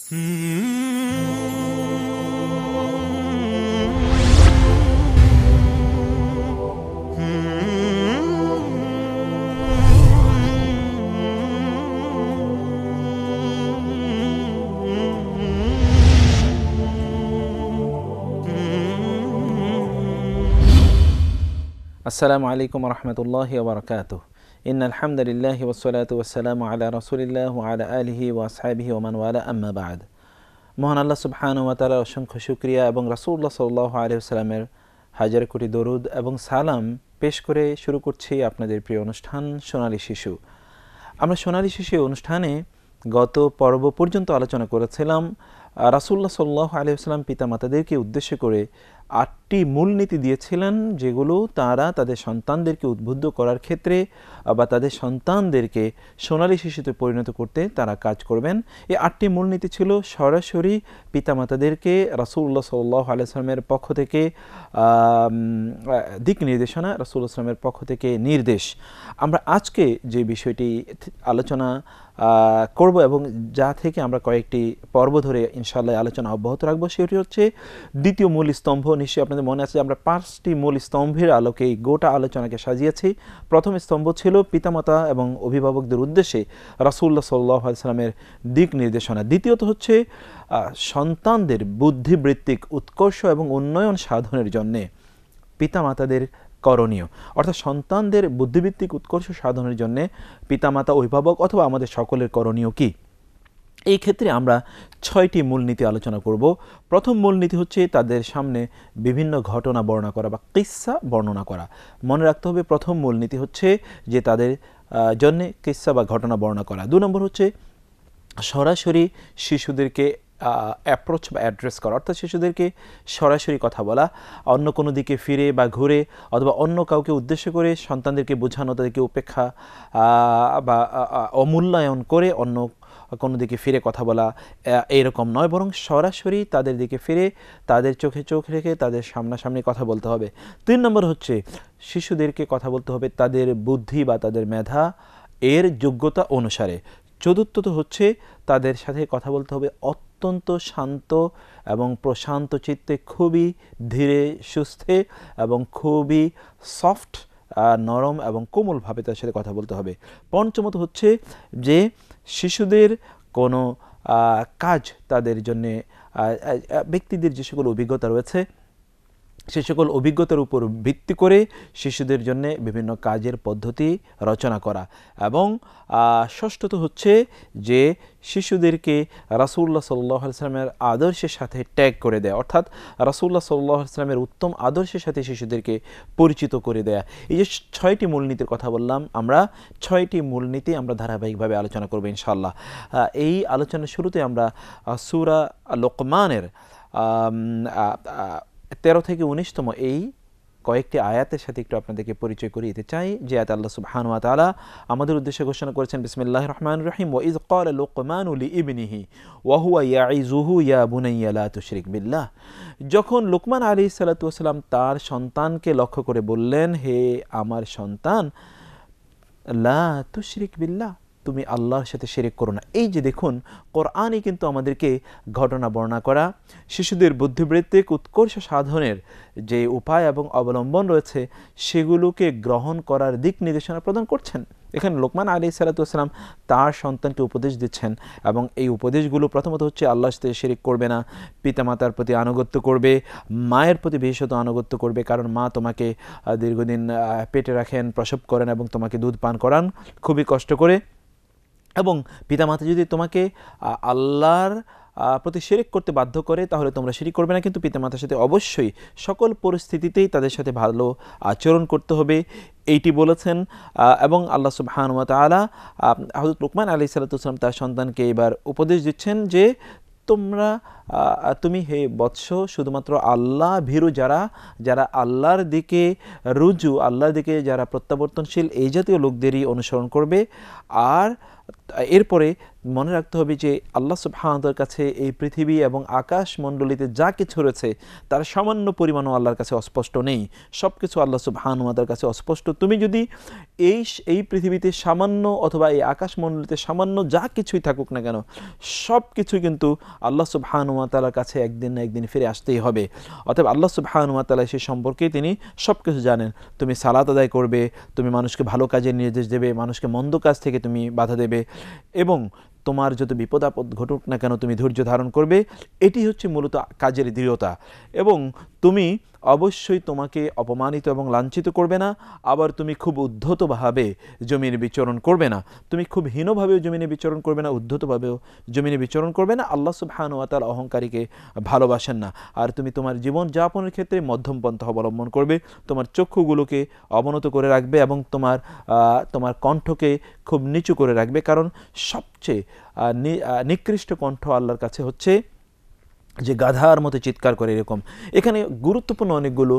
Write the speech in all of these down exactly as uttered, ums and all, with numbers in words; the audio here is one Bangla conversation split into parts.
আসসালামু আলাইকুম ওয়া রাহমাতুল্লাহি ওয়া বারাকাতুহু। ইন্নাল হামদালিল্লাহি ওয়াস সালাতু ওয়াস সালামু আলা রাসূলিল্লাহি ওয়া আলা আলিহি ওয়া আসহাবিহি ওয়া মান ওয়ালা, আম্মা বা'দ। মহান আল্লাহ সুবহানাহু ওয়া তাআলার অসংখ্য শুকরিয়া এবং রাসূলুল্লাহ সাল্লাল্লাহু আলাইহি ওয়াসাল্লামের হাজার কোটি দরুদ এবং সালাম পেশ করে শুরু করছি আপনাদের প্রিয় অনুষ্ঠান সোনালী শিশু। আমরা সোনালী শিশু অনুষ্ঠানে গত পর্ব পর্যন্ত আলোচনা করেছিলাম রাসূলুল্লাহ সাল্লাল্লাহু আলাইহি ওয়াসাল্লাম পিতামাতাদেরকে উদ্দেশ্য করে আটটি মূলনীতি দিয়েছিলেন, যেগুলো তারা তাদের সন্তানদেরকে উদ্বুদ্ধ করার ক্ষেত্রে বা তাদের সন্তানদেরকে সোনালী শিশুতে পরিণত করতে তারা কাজ করবেন। এই আটটি মূলনীতি ছিল সরাসরি পিতামাতাদেরকে রাসূলুল্লাহ সাল্লাল্লাহু আলাইহি ওয়াসাল্লামের পক্ষ থেকে দিক নির্দেশনা, রাসূলুল্লাহ সাল্লামের পক্ষ থেকে নির্দেশ। আমরা আজকে যে বিষয়টি আলোচনা করব এবং যা থেকে আমরা কয়েকটি পর্ব ধরে ইনশাআল্লাহ আলোচনা অব্যাহত রাখবো, সেটি হচ্ছে দ্বিতীয় মূল স্তম্ভ। নিশ্চয়ই আপনাদের মনে আছে আমরা পাঁচটি মূল স্তম্ভের আলোকে এই গোটা আলোচনাকে সাজিয়েছি। প্রথম স্তম্ভ ছিল পিতামাতা এবং অভিভাবকদের উদ্দেশ্যে রাসূলুল্লাহ সাল্লাল্লাহু আলাইহি ওয়াসাল্লামের দিক নির্দেশনা। দ্বিতীয়ত হচ্ছে সন্তানদের বুদ্ধিবৃত্তিক উৎকর্ষ এবং উন্নয়ন সাধনের জন্যে পিতামাতাদের করণীয়, অর্থাৎ সন্তানদের বুদ্ধিবৃত্তিক উৎকর্ষ সাধনের জন্য পিতামাতা, অভিভাবক অথবা আমাদের সকলের করণীয় কি। এই ক্ষেত্রে আমরা ছয়টি মূলনীতি আলোচনা করব। প্রথম মূলনীতি হচ্ছে তাদের সামনে বিভিন্ন ঘটনা বর্ণনা করা বা কিসসা বর্ণনা করা। মনে রাখতে হবে প্রথম মূলনীতি হচ্ছে যে তাদের জন্য কিসসা বা ঘটনা বর্ণনা করা। দু নম্বর হচ্ছে সরাসরি শিশুদেরকে অ্যাপ্রোচ বা অ্যাড্রেস করা, অর্থাৎ শিশুদেরকে সরাসরি কথা বলা, অন্য কোনো দিকে ফিরে বা ঘুরে অথবা অন্য কাউকে উদ্দেশ্য করে সন্তানদেরকে বোঝানো, তাদেরকে উপেক্ষা বা অমূল্যায়ন করে অন্য কোনো দিকে ফিরে কথা বলা এইরকম নয়, বরং সরাসরি তাদের দিকে ফিরে তাদের চোখে চোখ রেখে তাদের সামনাসামনি কথা বলতে হবে। তিন নম্বর হচ্ছে শিশুদেরকে কথা বলতে হবে তাদের বুদ্ধি বা তাদের মেধা এর যোগ্যতা অনুসারে। চতুর্থত হচ্ছে তাদের সাথে কথা বলতে হবে অত্যন্ত শান্ত এবং প্রশান্ত চিত্তে, খুবই ধীরে সুস্থে এবং খুবই সফট, নরম এবং কোমলভাবে তাদের সাথে কথা বলতে হবে। পঞ্চমত হচ্ছে যে শিশুদের কোনো কাজ, তাদের জন্যে ব্যক্তিদের যে সকল অভিজ্ঞতা রয়েছে সে সকল অভিজ্ঞতার উপর ভিত্তি করে শিশুদের জন্য বিভিন্ন কাজের পদ্ধতি রচনা করা। এবং ষষ্ঠত হচ্ছে যে শিশুদেরকে রাসূলুল্লাহ সাল্লাল্লাহু আলাইহি ওয়াসাল্লামের আদর্শের সাথে ট্যাগ করে দেয়া, অর্থাৎ রাসূলুল্লাহ সাল্লাল্লাহু আলাইহি ওয়াসাল্লামের উত্তম আদর্শের সাথে শিশুদেরকে পরিচিত করে দেয়া। এই যে ছয়টি মূলনীতির কথা বললাম, আমরা ছয়টি মূলনীতি আমরা ধারাবাহিকভাবে আলোচনা করব ইনশাআল্লাহ। এই আলোচনার শুরুতে আমরা সূরা লোকমানের তেরো থেকে উনিশতম এই কয়েকটি আয়াতের সাথে একটু আপনাদেরকে পরিচয় করিয়ে দিতে চাই। যে আয়াত আল্লাহ সুবহানাহু ওয়া তাআলা আমাদের উদ্দেশ্যে ঘোষণা করেছেন, বিসমিল্লাহির রহমানির রহিম, ওয়া ইয ক্বালা লুকমানু লিইবনিহি ওয়া হুয়া ইয়াইযুহু ইয়া বুনাইয়া লা তুশরিক বিল্লাহ। যখন লুকমান আলাইহিস সালাতু ওয়াস সালাম তার সন্তানকে লক্ষ্য করে বললেন, হে আমার সন্তান, লা তুশরিক বিল্লাহ, তুমি আল্লাহর সাথে শিরক করো না। এই যে দেখুন, কোরআনই কিন্তু আমাদেরকে ঘটনা বর্ণনা করা, শিশুদের বুদ্ধিবৃত্তিক উৎকর্ষ সাধনের যে উপায় এবং অবলম্বন রয়েছে সেগুলোকে গ্রহণ করার দিক নির্দেশনা প্রদান করছেন। এখানে লোকমান আলাইহিস সালাতু ওয়াস সালাম তার সন্তানকে উপদেশ দিচ্ছেন এবং এই উপদেশগুলো প্রথমত হচ্ছে আল্লাহর সাথে শিরক করবে না, পিতামাতার প্রতি আনুগত্য করবে, মায়ের প্রতি বিশেষত আনুগত্য করবে, কারণ মা তোমাকে দীর্ঘদিন পেটে রাখেন, প্রসব করেন এবং তোমাকে দুধ পান করান খুবই কষ্ট করে। এবং পিতামাতা যদি তোমাকে আল্লাহর প্রতি শিরক করতে বাধ্য করে তাহলে তোমরা শিরক করবে না, কিন্তু পিতামাতার সাথে অবশ্যই সকল পরিস্থিতিতেই তাদের সাথে ভালো আচরণ করতে হবে, এইটি বলেছেন। এবং আল্লাহ সুবহানাহু ওয়া তাআলা হযরত লুকমান আলাইহিস সালাতু ওয়াস সালাম তার সন্তানকে এবার উপদেশ দিচ্ছেন যে তোমরা তুমি হে বৎস শুধুমাত্র আল্লাহ ভীরু যারা যারা আল্লাহর দিকে রুজু, আল্লাহর দিকে যারা প্রত্যাবর্তনশীল এই জাতীয় লোকদেরই অনুসরণ করবে। আর এরপরে মনে রাখতে হবে যে আল্লাহ সুবহানাহু ওয়া তাআলার কাছে এই পৃথিবী এবং আকাশ মণ্ডলীতে যা কিছু রয়েছে তার সামান্য পরিমাণও আল্লাহর কাছে অস্পষ্ট নেই, সব কিছু আল্লাহ সুবহানাহু ওয়া তাআলার কাছে অস্পষ্ট। তুমি যদি এই এই পৃথিবীতে সামান্য অথবা এই আকাশ মণ্ডলীতে সামান্য যা কিছুই থাকুক না কেন, সব কিছুই কিন্তু আল্লাহ সুবহানাহু ওয়া তাআলার কাছে একদিন না একদিন ফিরে আসতেই হবে। অতএব আল্লাহ সুবহানাহু ওয়া তাআলা সে সম্পর্কে তিনি সব কিছু জানেন। তুমি সালাত আদায় করবে, তুমি মানুষকে ভালো কাজের নির্দেশ দেবে, মানুষকে মন্দ কাজ থেকে তুমি বাধা দেবে, এবং তোমার যত বিপদ আপদ ঘটুক না কেন তুমি ধৈর্য ধারণ করবে। এটি হচ্ছে মূলত কাজের দৃঢ়তা। এবং তুমি অবশ্যই তোমাকে অপমানিত এবং লাঞ্ছিত করবে না, আবার তুমি খুব উদ্ধতভাবে জমিনে বিচরণ করবে না, তুমি খুব হীনভাবেও জমিনে বিচরণ করবে না, উদ্ধতভাবেও জমিনে বিচরণ করবে না। আল্লাহ সুবহানাহু ওয়া তাআলা অহংকারীকে ভালোবাসেন না। আর তুমি তোমার জীবন যাপনের ক্ষেত্রে মধ্যম পন্থা অবলম্বন করবে, তোমার চক্ষুগুলোকে অবনত করে রাখবে এবং তোমার তোমার কণ্ঠকে খুব নিচু করে রাখবে, কারণ সবচেয়ে নিকৃষ্ট কণ্ঠ আল্লাহর কাছে হচ্ছে যে গাধার মতো চিৎকার করে এরকম। এখানে গুরুত্বপূর্ণ অনেকগুলো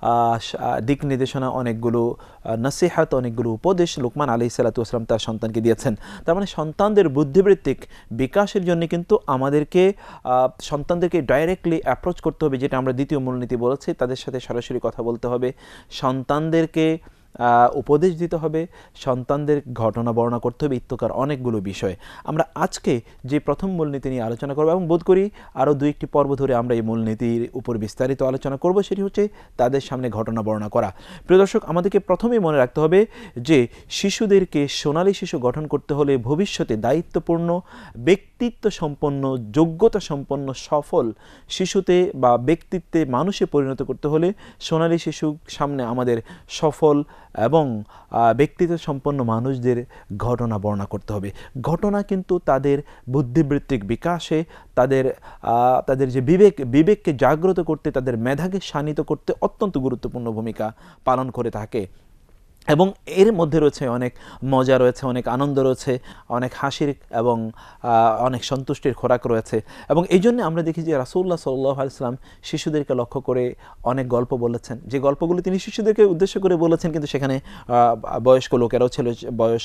দিক নির্দেশনা, অনেকগুলো নসিহাত, অনেকগুলো উপদেশ লুকমান আলাইহিস সালাতু ওয়াস সালাম তার সন্তানকে দিয়েছেন। তার মানে সন্তানদের বুদ্ধিবৃত্তিক বিকাশের জন্য কিন্তু আমাদেরকে সন্তানদেরকে ডাইরেক্টলি অ্যাপ্রোচ করতে হবে, যেটা আমরা দ্বিতীয় মূলনীতি বলেছি, তাদের সাথে সরাসরি কথা বলতে হবে, সন্তানদেরকে উপদেশ দিতে হবে, সন্তানদের ঘটনা বর্ণনা করতে হবে, ইত্যকার অনেকগুলো বিষয়। আমরা আজকে যে প্রথম মূলনীতি নিয়ে আলোচনা করব এবং বোধ করি আরও দুই একটি পর্ব ধরে আমরা এই মূলনীতির উপর বিস্তারিত আলোচনা করব, সেটি হচ্ছে তাদের সামনে ঘটনা বর্ণনা করা। প্রিয় দর্শক, আমাদেরকে প্রথমেই মনে রাখতে হবে যে শিশুদেরকে সোনালী শিশু গঠন করতে হলে, ভবিষ্যতে দায়িত্বপূর্ণ, ব্যক্তিত্ব সম্পন্ন, যোগ্যতা সম্পন্ন, সফল শিশুতে বা ব্যক্তিত্বে মানুষে পরিণত করতে হলে সোনালী শিশুর সামনে আমাদের সফল এবং ব্যক্তিত্ব সম্পন্ন মানুষদের ঘটনা বর্ণনা করতে হবে। ঘটনা কিন্তু তাদের বুদ্ধিবৃত্তিক বিকাশে, তাদের তাদের যে বিবেক বিবেককে জাগ্রত করতে, তাদের মেধাকে শানিত করতে অত্যন্ত গুরুত্বপূর্ণ ভূমিকা পালন করে থাকে। এবং এর মধ্যে রয়েছে অনেক মজা রয়েছে, অনেক আনন্দ রয়েছে, অনেক হাসির এবং অনেক সন্তুষ্টির খোরাক রয়েছে। এবং এই জন্য আমরা দেখি যে রাসূলুল্লাহ সাল্লাল্লাহু আলাইহি ওয়াসাল্লাম শিশুদেরকে লক্ষ্য করে অনেক গল্প বলেছেন, যে গল্পগুলো তিনি শিশুদেরকে উদ্দেশ্য করে বলেছেন, কিন্তু সেখানে বয়স্ক লোকেরাও ছিল, বয়স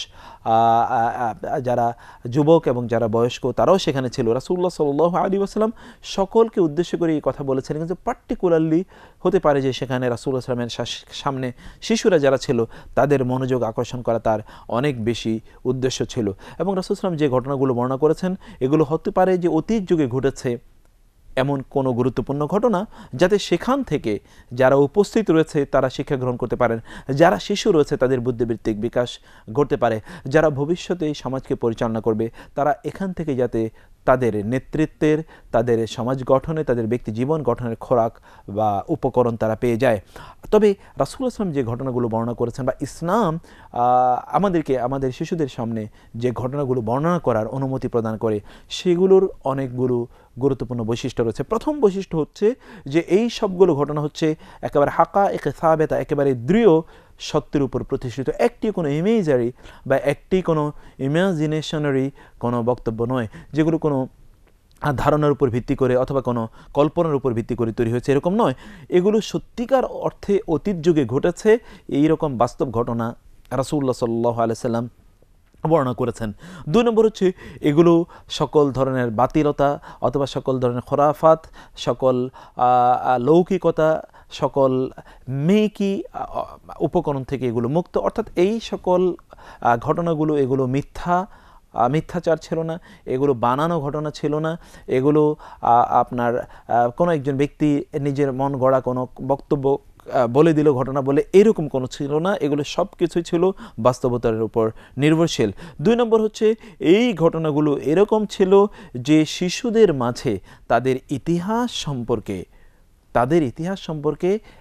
যারা যুবক এবং যারা বয়স্ক তারাও সেখানে ছিল। রাসূলুল্লাহ সাল্লাল্লাহু আলাইহি ওয়াসাল্লাম সকলকে উদ্দেশ্য করে এই কথা বলেছেন, কিন্তু পার্টিকুলারলি হতে পারে যে সেখানে রাসূলুল্লাহ সাল্লাল্লাহু আলাইহি ওয়াসাল্লামের সামনে শিশুরা যারা ছিল তাদের মনোযোগ আকর্ষণ করা তার অনেক বেশি উদ্দেশ্য ছিল। এবং রাসূল সাল্লাল্লাহু আলাইহি ওয়াসাল্লাম যে ঘটনাগুলো বর্ণনা করেছেন এগুলো হতে পারে যে অতীত যুগে ঘটেছে এমন কোনো গুরুত্বপূর্ণ ঘটনা, যাতে সেখান থেকে যারা উপস্থিত রয়েছে তারা শিক্ষা গ্রহণ করতে পারেন, যারা শিশু রয়েছে তাদের বুদ্ধিবৃত্তিক বিকাশ ঘটতে পারে, যারা ভবিষ্যতে এই সমাজকে পরিচালনা করবে তারা এখান থেকে যাতে তাদের নেতৃত্বের, তাদের সমাজ গঠনে, তাদের ব্যক্তি জীবন গঠনের খোরাক বা উপকরণ তারা পেয়ে যায়। তবে রাসূলুল্লাহ সাল্লাল্লাহু আলাইহি ওয়াসাল্লাম যে ঘটনাগুলো বর্ণনা করেছেন বা ইসলাম আমাদেরকে আমাদের শিশুদের সামনে যে ঘটনাগুলো বর্ণনা করার অনুমতি প্রদান করে সেগুলোর অনেকগুলো গুরুত্বপূর্ণ বৈশিষ্ট্য রয়েছে। প্রথম বৈশিষ্ট্য হচ্ছে যে এই সবগুলো ঘটনা হচ্ছে একেবারে হাকায়েক সাবেতা, একেবারে দৃঢ় সত্যের উপর প্রতিষ্ঠিত, একটি কোনো ইমেজারি বা একটি কোনো ইমাজিনেশনারি কোনো বক্তব্য নয়, যেগুলো কোনো ধারণার উপর ভিত্তি করে অথবা কোনো কল্পনার উপর ভিত্তি করে তৈরি হয়েছে এরকম নয়। এগুলো সত্যিকার অর্থে অতীত যুগে ঘটেছে, এই রকম বাস্তব ঘটনা রাসূলুল্লাহ সাল্লাল্লাহু আলাইহি ওয়াসাল্লাম বর্ণনা করেছেন। দুই নম্বর হচ্ছে এগুলো সকল ধরনের বাতিলতা অথবা সকল ধরনের খোরাফাত, সকল লৌকিকতা, সকল মেকি উপকরণ থেকে এগুলো মুক্ত, অর্থাৎ এই সকল ঘটনাগুলো এগুলো মিথ্যা মিথ্যাচার ছিল না, এগুলো বানানো ঘটনা ছিল না, এগুলো আপনার কোনো একজন ব্যক্তি নিজের মন গড়া কোনো বক্তব্য বলে দিল ঘটনা বলে এরকম কোনো ছিল না, এগুলো সব কিছুই ছিল বাস্তবতার উপর নির্ভরশীল। দুই নম্বর হচ্ছে এই ঘটনাগুলো এরকম ছিল যে শিশুদের মাঝে তাদের ইতিহাস সম্পর্কে তাদের ইতিহাস সম্পর্কে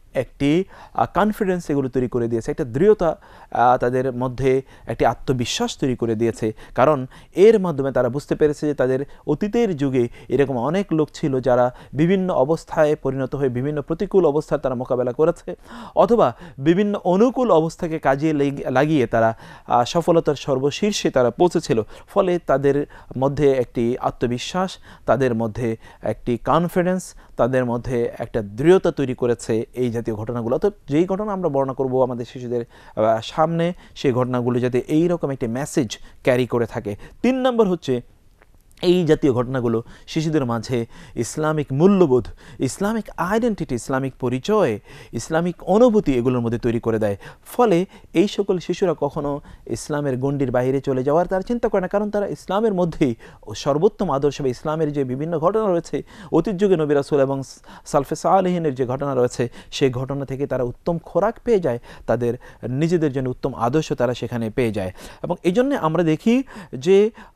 একটি কনফিডেন্স এগুলো তৈরি করে দিয়েছে, একটা দৃঢ়তা তাদের মধ্যে, একটি আত্মবিশ্বাস তৈরি করে দিয়েছে। কারণ এর মাধ্যমে তারা বুঝতে পেরেছে যে তাদের অতীতের যুগে এরকম অনেক লোক ছিল যারা বিভিন্ন অবস্থায় পরিণত হয়ে বিভিন্ন প্রতিকূল অবস্থার তারা মোকাবেলা করেছে, অথবা বিভিন্ন অনুকূল অবস্থাকে কাজে লাগিয়ে তারা সফলতার সর্বশীর্ষে তারা পৌঁছেছিল। ফলে তাদের মধ্যে একটি আত্মবিশ্বাস, তাদের মধ্যে একটি কনফিডেন্স, তাদের মধ্যে একটা দৃঢ়তা তৈরি করেছে এই জাতীয় ঘটনাগুলো। তো যেই ঘটনা আমরা বর্ণনা করব আমাদের শিশুদের সামনে, সেই ঘটনাগুলো যাতে এইরকম একটি মেসেজ ক্যারি করে থাকে। তিন নম্বর হচ্ছে এই জাতীয় ঘটনাগুলো শিশুদের মাঝে ইসলামিক মূল্যবোধ, ইসলামিক আইডেন্টিটি, ইসলামিক পরিচয়, ইসলামিক অনুভূতি এগুলোর মধ্যে তৈরি করে দেয়। ফলে এই সকল শিশুরা কখনো ইসলামের গণ্ডির বাইরে চলে যাওয়ার তারা চিন্তা করে না, কারণ তারা ইসলামের মধ্যেই সর্বোত্তম আদর্শ বা ইসলামের যে বিভিন্ন ঘটনা রয়েছে, অতীত যুগে নবী রাসূল এবং সালফে সালেহিনের যে ঘটনা রয়েছে, সেই ঘটনা থেকে তারা উত্তম খোরাক পেয়ে যায়, তাদের নিজেদের জন্য উত্তম আদর্শ তারা সেখানে পেয়ে যায়। এবং এই জন্যে আমরা দেখি যে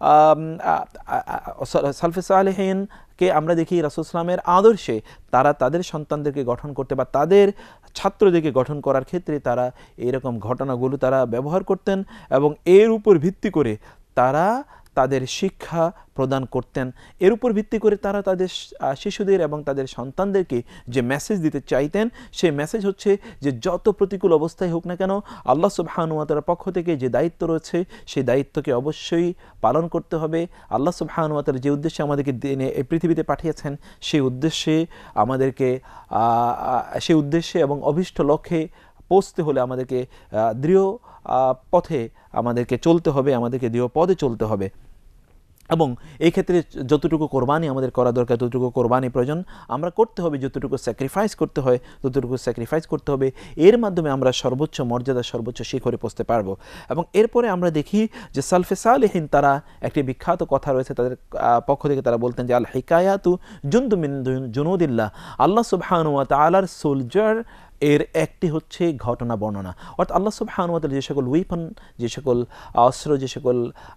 সালফে সালেহিনকে আমরা দেখি রাসূল ইসলামের আদর্শে তারা তাদের সন্তানদেরকে গঠন করতে বা তাদের ছাত্রদেরকে গঠন করার ক্ষেত্রে তারা এরকম ঘটনাগুলো তারা ব্যবহার করতেন, এবং এর উপর ভিত্তি করে তারা তাদের শিক্ষা প্রদান করতেন। এর উপর ভিত্তি করে তারা তাদের শিশুদের এবং তাদের সন্তানদেরকে যে মেসেজ দিতে চাইতেন, সেই মেসেজ হচ্ছে যে যত প্রতিকূল অবস্থায় হোক না কেন, আল্লাহ সুবহানাহু ওয়া তাআলার পক্ষ থেকে যে দায়িত্ব রয়েছে সেই দায়িত্বকে অবশ্যই পালন করতে হবে। আল্লাহ সুবহানাহু ওয়া তাআলা যে উদ্দেশ্যে আমাদেরকে এই পৃথিবীতে পাঠিয়েছেন, সেই উদ্দেশ্যে আমাদেরকে সেই উদ্দেশ্যে এবং অভীষ্ট লক্ষ্যে পৌঁছতে হলে আমাদেরকে দৃঢ় পথে আমাদেরকে চলতে হবে, আমাদেরকে দৃঢ় পদে চলতে হবে। এবং এই ক্ষেত্রে যতটুকু কোরবানি আমাদের করা দরকার, ততটুকু কোরবানি প্রয়োজন আমরা করতে হবে, যতটুকু স্যাক্রিফাইস করতে হয় ততটুকু স্যাক্রিফাইস করতে হবে। এর মাধ্যমে আমরা সর্বোচ্চ মর্যাদা, সর্বোচ্চ শিখরে পৌঁছতে পারবো। এবং এরপরে আমরা দেখি যে সালফে সালেহিন তারা একটি বিখ্যাত কথা রয়েছে তাদের পক্ষ থেকে, তারা বলতেন যে আল হিকায়াতু জুনদুম মিন জুনুদিল্লাহ, আল্লাহ সুবহানাহু ওয়া তাআলার সোলজার এর একটি হচ্ছে ঘটনা বর্ণনা। অর্থাৎ আল্লাহ সুবহানাহু ওয়া তাআলা যে সকল উইপন, যে সকল অস্ত্র, যে সকল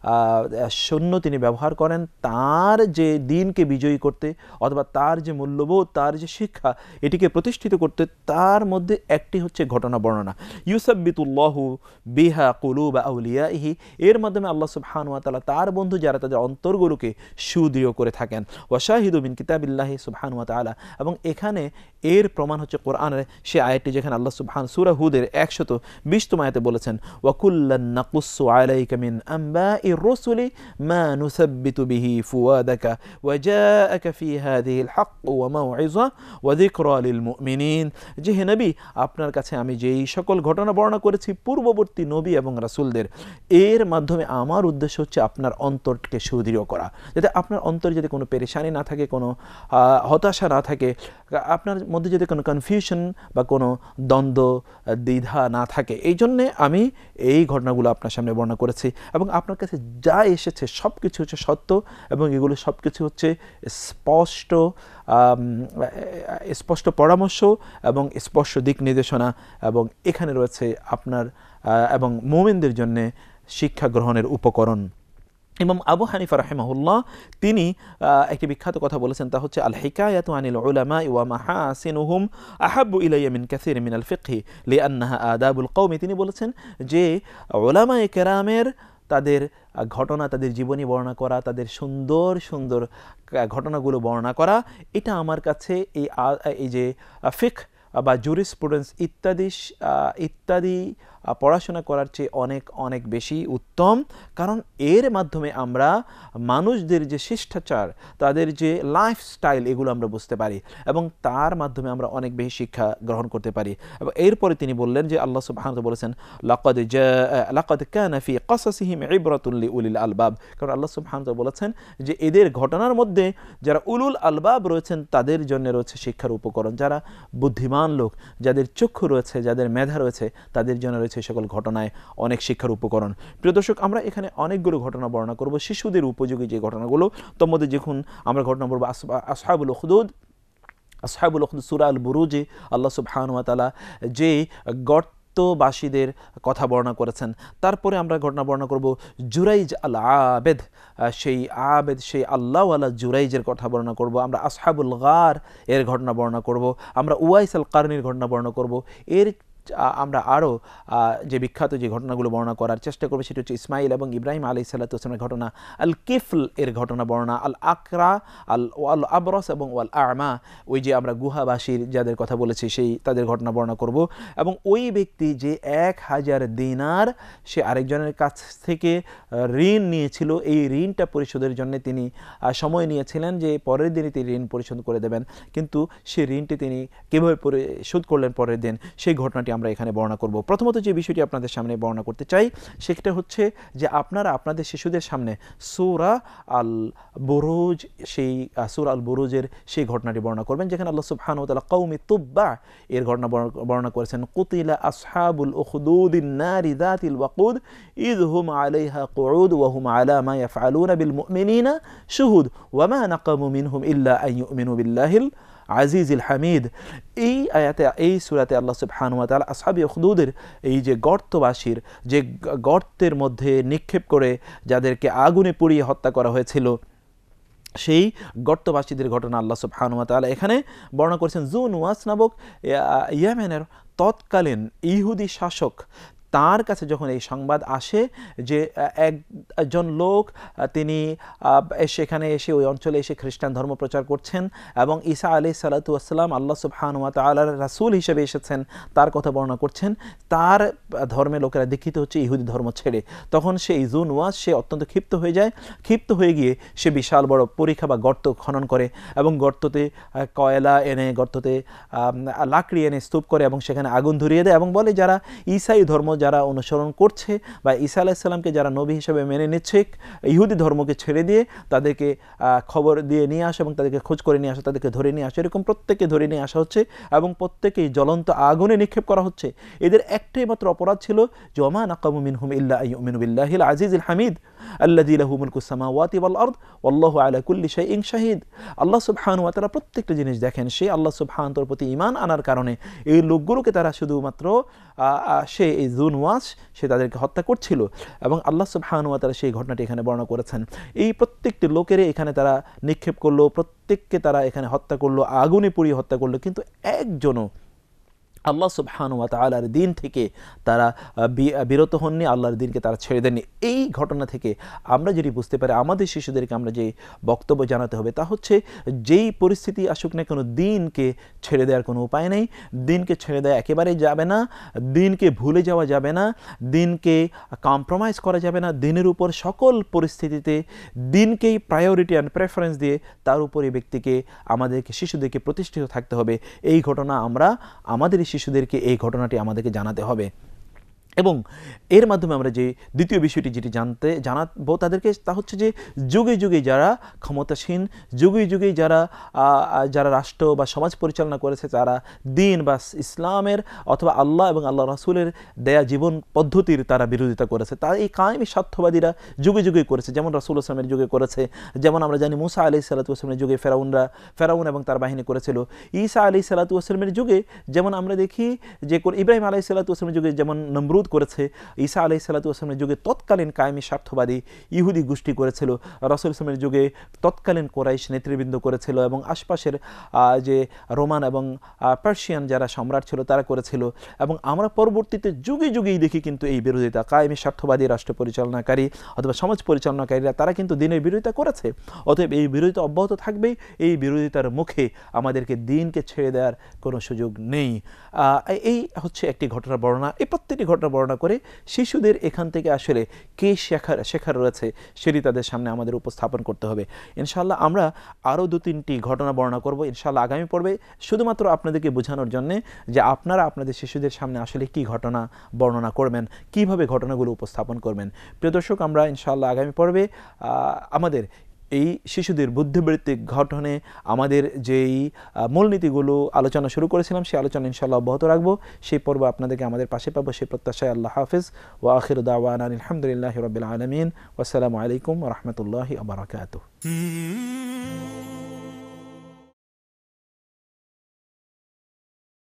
সৈন্য তিনি ব্যবহার করেন তার যে দিনকে বিজয়ী করতে, অথবা তার যে মূল্যবোধ, তার যে শিক্ষা, এটিকে প্রতিষ্ঠিত করতে, তার মধ্যে একটি হচ্ছে ঘটনা বর্ণনা। ইউসাব্বিতুল্লাহু বিহা কুলুবা আউলিয়াইহি, এর মাধ্যমে আল্লাহ সুবহানাহু ওয়া তাআলা তার বন্ধু যারা তাদের অন্তরগুলোকে সুদৃঢ় করে থাকেন। ওয়া শাহিদু মিন কিতাবিল্লাহি সুবহানাহু ওয়া তাআলা, এবং এখানে এর প্রমাণ হচ্ছে কোরআনের সে আয়াতটি যেখানে আল্লাহ সুবহান সূরা হুদের একশত বিশতম আয়াতে বলেছেন ওয়া কুল্লান নাকুসু আলাইকা মিন আমবাইর রুসুলি মা নুসাব্বিতু বিহি ফুয়াদাকা ওয়া জাআকা ফি হাযিহিল হক ওয়া মাউইযা ওয়া যিকরা লিল মুমিনিন। যে হে নবী, আপনার কাছে আমি যেই সকল ঘটনা বর্ণনা করেছি পূর্ববর্তী নবী এবং রাসূলদের, এর মাধ্যমে আমার উদ্দেশ্য হচ্ছে আপনার অন্তরকে সুদৃঢ় করা, যাতে আপনার অন্তরে যদি কোনো পেরেশানি না থাকে, কোনো হতাশা না থাকে, আপনার মধ্যে যদি কোনো কনফিউশন বা কোনো দ্বন্দ্ব দ্বিধা না থাকে। এই জন্যে আমি এই ঘটনাগুলো আপনার সামনে বর্ণনা করেছি, এবং আপনার কাছে যা এসেছে সব কিছু হচ্ছে সত্য, এবং এগুলো সব কিছু হচ্ছে স্পষ্ট স্পষ্ট পরামর্শ এবং স্পষ্ট দিক নির্দেশনা, এবং এখানে রয়েছে আপনার এবং মুমিনদের জন্যে শিক্ষা গ্রহণের উপকরণ। ইমাম আবু হানিফা রাহিমাহুল্লাহ তিনি একটি বিখ্যাত কথা বলেছেন, তা হচ্ছে আল হিকায়াতু আনিল উলামা ওয়া মাহাসিনুহুম আহাব্বু ইলাইয়া মিন কাসীর মিনাল ফিকহি লিআন্নাহা আদাবুল কওমি। তিনি বলেছেন যে উলামায়ে কেরামের তাদের ঘটনা, তাদের জীবনী বর্ণনা করা, তাদের সুন্দর সুন্দর ঘটনাগুলো বর্ণনা করা, এটা আমার কাছে এই এই যে ফিকহ বা জুরিসপ্রুডেন্স ইত্যাদি ইত্যাদি পড়াশোনা করার চেয়ে অনেক অনেক বেশি উত্তম। কারণ এর মাধ্যমে আমরা মানুষদের যে শিষ্টাচার, তাদের যে লাইফস্টাইল, এগুলো আমরা বুঝতে পারি, এবং তার মাধ্যমে আমরা অনেক বেশি শিক্ষা গ্রহণ করতে পারি। এবং এরপরে তিনি বললেন যে আল্লাহ সুবহানাহু ওয়া তাআলা বলেছেন লাকাদ লাকাদ কানা ফি কাসাসিহিম ইবরাতুন লিউলিল আলবাব, কারণ আল্লাহ সুবহানাহু ওয়া তাআলা বলেছেন যে এদের ঘটনার মধ্যে যারা উলুল আলবাব রয়েছেন তাদের জন্য রয়েছে শিক্ষার উপকরণ। যারা বুদ্ধিমান লোক, যাদের চক্ষু রয়েছে, যাদের মেধা রয়েছে, তাদের জন্য রয়েছে সকল ঘটনায় অনেক শিক্ষার উপকরণ। প্রিয় দর্শক, আমরা এখানে অনেকগুলো ঘটনা বর্ণনা করব, শিশুদের উপযোগী যে ঘটনাগুলো। তোর মধ্যে যখন আমরা ঘটনা বলবো আসহাবুল উখদুদ, আসহাবুল উখদুদ সূরা আল বুরুজে আল্লাহ সুবহানাহু ওয়া তাআলা যে গর্ত গর্তবাসীদের কথা বর্ণনা করেছেন। তারপরে আমরা ঘটনা বর্ণনা করব জুরাইজ আল আবেদ, সেই আবেদ সেই আল্লাহওয়ালা জুরাইজের কথা বর্ণনা করব। আমরা আসহাবুল গার এর ঘটনা বর্ণনা করব। আমরা উওয়াইস আল কারনির ঘটনা বর্ণনা করব। এর আমরা আরও যে বিখ্যাত যে ঘটনাগুলো বর্ণনা করার চেষ্টা করবো সেটা হচ্ছে ইসমাইল এবং ইব্রাহিম আলাইহিস সালাতু ওয়াস সালামের ঘটনা, আল কিফল এর ঘটনা বর্ণনা, আল আকরা আল ওয়াল আবরস এবং ওয়াল আমা, ওই যে আমরা গুহাবাসীর যাদের কথা বলেছি সেই তাদের ঘটনা বর্ণনা করব। এবং ওই ব্যক্তি যে এক হাজার দিনার সে আরেকজনের কাছ থেকে ঋণ নিয়েছিল, এই ঋণটা পরিশোধের জন্য তিনি সময় নিয়েছিলেন যে পরের দিনই তিনি ঋণ পরিশোধ করে দেবেন, কিন্তু সেই ঋণটি তিনি কীভাবে পরিশোধ করলেন পরের দিন, সেই ঘটনাটি আমরা এখানে বর্ণনা করব। প্রথমত যে বিষয়টি আপনাদের সামনে বর্ণনা করতে চাই সেটা হচ্ছে যে আপনারা আপনাদের শিশুদের সামনে সূরা আল বুরুজ, সেই সূরা আল বুরুজের সেই ঘটনাটি বর্ণনা করবেন, যেখানে আল্লাহ সুবহানাহু ওয়া তাআলা কওমি তুব্বা এর ঘটনা বর্ণনা করেছেন। কুতিলা আসহাবুল উখদুদিন নারি যাতিল ওয়াকুদ ইয হুম আলাইহা কুউদ ওয়া হুম আলা মা ইয়াফআলুনা বিল মুমিনিনা শুহুদ ওয়া মা নাকামু মিনহুম ইল্লা আন ইউমিনু বিল্লাহিল আজিজুল হামিদ। এই আয়াতে এই সূরাতে আল্লাহ সুবহানাহু ওয়া তাআলা আসহাবে উখদুদের এই যে গর্তবাসীর যে গর্তের মধ্যে নিক্ষেপ করে যাদেরকে আগুনে পুড়িয়ে হত্যা করা হয়েছিল সেই গর্তবাসীদের ঘটনা আল্লাহ সুবহানাহু ওয়া তাআলা এখানে বর্ণনা করেছেন। যু নুওয়াস নামক ইয়েমেনের তৎকালীন ইহুদি শাসক, তার কাছে যখন এই সংবাদ আসে যে একজন লোক তিনি সেখানে এসে ওই অঞ্চলে এসে খ্রিস্টান ধর্ম প্রচার করছেন এবং ঈসা আলাইহিস সালাতু ওয়াস সালাম আল্লাহ সুবহানাহু ওয়া তাআলার রাসূল হিসেবে এসেছেন তার কথা বর্ণনা করছেন, তার ধর্মে লোকেরা দীক্ষিত হচ্ছে ইহুদি ধর্ম ছেড়ে, তখন সে যু নুওয়াস সে অত্যন্ত ক্ষিপ্ত হয়ে যায়। ক্ষিপ্ত হয়ে গিয়ে সে বিশাল বড় পরিখা বা গর্ত খনন করে এবং গর্ততে কয়লা এনে গর্ততে লাকড়ি এনে স্তূপ করে এবং সেখানে আগুন ধরিয়ে দেয় এবং বলে যারা ঈসাই ধর্ম যারা অনুসরণ করছে বা ঈসা আলাইহিস সালামকে যারা নবী হিসেবে মেনে নিচ্ছে, ইহুদি ধর্মকে ছেড়ে দিয়ে তাদেরকে খবর দিয়ে নিয়ে আসা এবং তাদেরকে খোঁজ করে নিয়ে আসা, তাদেরকে ধরে নিয়ে আসা, এরকম প্রত্যেককে ধরে নিয়ে আসা হচ্ছে এবং প্রত্যেকেই জ্বলন্ত আগুনে নিক্ষেপ করা হচ্ছে। এদের একটাই মাত্র অপরাধ ছিল যে ওয়া মা নাকামু মিনহুম ইল্লা আন ইউমিনু বিল্লাহিল আজিজিল হামিদ আল্লাযী লাহু মুলকুস সামাওয়াতি ওয়াল আরদ ওয়াল্লাহু আলা কুল্লি শাইইন শাহিদ। আল্লাহ সুবহানাহু ওয়া তাআলা প্রত্যেকটা জিনিস দেখেন, সেই আল্লাহ সুবহানাহু ওয়া তাআলার প্রতি ঈমান আনার কারণে এই লোকগুলোকে তারা শুধুমাত্র সে এই যু নুওয়াস সে তাদেরকে হত্যা করছিল এবং আল্লাহ সুবহানাহু ওয়া তাআলা সেই ঘটনাটি এখানে বর্ণনা করেছেন। এই প্রত্যেকটি লোকের এখানে তারা নিক্ষেপ করলো, প্রত্যেককে তারা এখানে হত্যা করলো, আগুনে পুড়িয়ে হত্যা করলো, কিন্তু একজনও আল্লাহ সুবহানাহু ওয়া তাআলার দিন থেকে তারা বিরত হননি, আল্লাহর দিনকে তারা ছেড়ে দেননি। এই ঘটনা থেকে আমরা যদি বুঝতে পারি আমাদের শিশুদেরকে আমরা যে বক্তব্য জানাতে হবে তা হচ্ছে যেই পরিস্থিতি আসুক না কোনো দিনকে ছেড়ে দেওয়ার কোনো উপায় নেই, দিনকে ছেড়ে দেওয়া একেবারেই যাবে না, দিনকে ভুলে যাওয়া যাবে না, দিনকে কম্প্রোমাইজ করা যাবে না, দিনের উপর সকল পরিস্থিতিতে দিনকেই প্রায়োরিটি অ্যান্ড প্রেফারেন্স দিয়ে তার উপরে ব্যক্তিকে আমাদেরকে শিশুদেরকে প্রতিষ্ঠিত থাকতে হবে। এই ঘটনা আমরা আমাদের শিশুদেরকে এই ঘটনাটি আমাদেরকে জানাতে হবে এবং এর মাধ্যমে আমরা যে দ্বিতীয় বিষয়টি যেটি জানতে জানাবো তাদেরকে তা হচ্ছে যে যুগে যুগে যারা ক্ষমতাসীন, যুগে যুগে যারা যারা রাষ্ট্র বা সমাজ পরিচালনা করেছে, তারা দিন বা ইসলামের অথবা আল্লাহ এবং আল্লাহ রাসূলের দেয়া জীবন পদ্ধতির তারা বিরোধিতা করেছে, তারা এই কায়েমি স্বার্থবাদীরা যুগে যুগে করেছে, যেমন রাসূল ইসলামের যুগে করেছে, যেমন আমরা জানি মুসা আলাইহিস সালাতু ওয়াস সালামের যুগে ফেরাউনরা ফেরাউন এবং তার বাহিনী করেছিল, ঈসা আলাইহিস সালাতু ওয়াস সালামের যুগে যেমন আমরা দেখি যে ইব্রাহিম আলাইহিস সালাতু ওয়াস সালামের যুগে যেমন নমরুদ করেছে, ঈসা আলাইহিস সালাতু ওয়াস সালামের যুগে তৎকালীন কায়েমি স্বার্থবাদী ইহুদি গোষ্ঠী করেছিল, রাসূল ইসলামের যুগে তৎকালীন কোরাইশ নেতৃবৃন্দ করেছিল এবং আশপাশের যে রোমান এবং পার্সিয়ান যারা সম্রাট ছিল তারা করেছিল এবং আমরা পরবর্তীতে যুগে যুগেই দেখি কিন্তু এই বিরোধিতা কায়েমি স্বার্থবাদী রাষ্ট্র পরিচালনাকারী অথবা সমাজ পরিচালনাকারীরা তারা কিন্তু দিনের বিরোধিতা করেছে। অতএব এই বিরোধিতা অব্যাহত থাকবেই, এই বিরোধিতার মুখে আমাদেরকে দিনকে ছেড়ে দেওয়ার কোনো সুযোগ নেই। এই হচ্ছে একটি ঘটনার বর্ণনা। এই প্রত্যেকটি ঘটনা বর্ণনা করে শিশুদের এখান থেকে আসলে কে শেখার শেখার রয়েছে সেটি তাদের সামনে আমাদের উপস্থাপন করতে হবে। ইনশাআল্লাহ আমরা আরও দু তিনটি ঘটনা বর্ণনা করব ইনশাআল্লাহ আগামী পর্বে, শুধুমাত্র আপনাদেরকে বোঝানোর জন্য যে আপনারা আপনাদের শিশুদের সামনে আসলে কি ঘটনা বর্ণনা করবেন, কিভাবে ঘটনাগুলো উপস্থাপন করবেন। প্রিয় দর্শক, আমরা ইনশাআল্লাহ আগামী পর্বে আমাদের এই শিশুদের বুদ্ধিবৃত্তিক গঠনে আমাদের যেই মূলনীতিগুলো আলোচনা শুরু করেছিলাম সেই আলোচনা ইনশাআল্লাহ অব্যাহত রাখবো। সেই পর্ব আপনাদেরকে আমাদের পাশে পাবো সেই প্রত্যাশায় আল্লাহ হাফিজ ওয়া আখিরু দাওয়ানা আলহামদুলিল্লাহি রাব্বিল আলামিন ওয়া আসসালামু আলাইকুম ওয়া রাহমাতুল্লাহি ওয়া বারাকাতুহু।